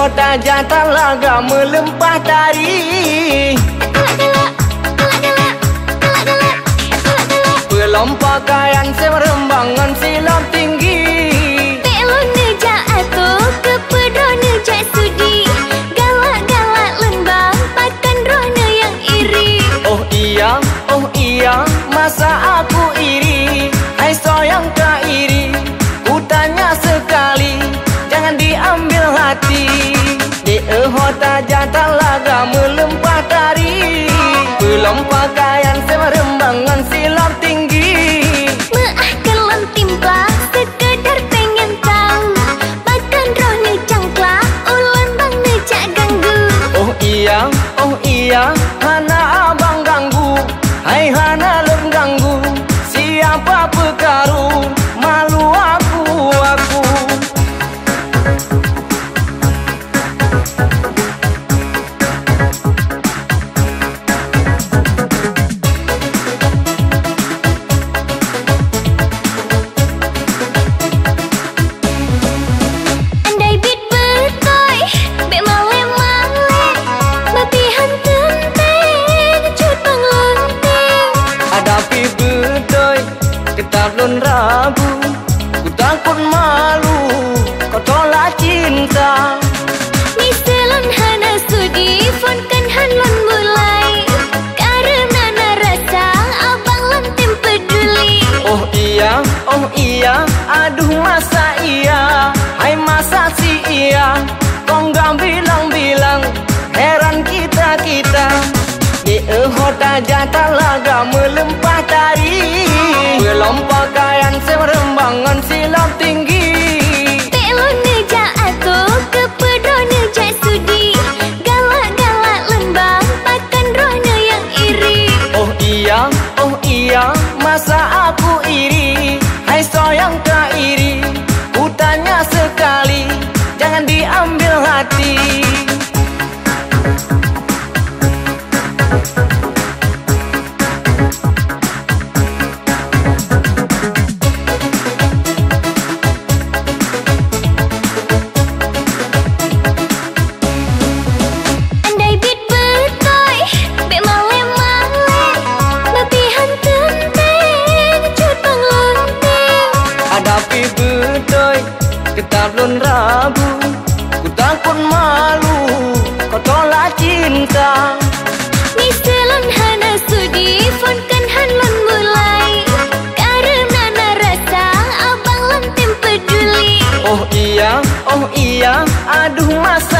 hota jantan laga melempah tari. Belum pakaian serembangan silam tinggi. Belon neja atau kepedo neja sudi. Galak-galak lembang pakan rohnya yang iri. Oh iya, masa aku iri? Hai sayang tak iri, ku tanya sekali, jangan diambil hati. Di hota jantan laga melempah tari. Belum pakaian serembangan silam tinggi. Maafkan lem timpla, sekedar pengen tahu. Bahkan rohnya cangkla, ulan bang nejak ganggu. Oh iya, hana abang ganggu. Hai hana lem ganggu, siapa pekaru? Malu aku. Andai bit betoy, be male-male, babihan tenteng, cut bang lonteng. Hadapi bedoy, ketabun rabu. Ku takut malu, kau tolak cinta. Ni selon hana sudi, fon kan hanlon mulai. Karena na rasa abang lontem peduli. Oh iya, aduh masa iya. Hai masa si iya, kau nggak bilang-bilang, heran kita. Di hota jantan laga melempah tari. Belum pakaian serembangan silam tinggi. Belon neja atau kepedo neja sudi. Galak-galak lembang pakan rohnya yang iri. Oh iya, masa aku iri? Hai sayang tak iri, ku tanya sekali, jangan diambil hati. Andai bit betoy, be male-male, babihan tenteng, cut bang lonteng. Hadapi bedoy, ketabun rabu. Ku takut malu, kau tolak cinta. Ni selon hana sudi, fon kan hanlon mulai. Karena na rasa abang lontem peduli. Oh iya, aduh masa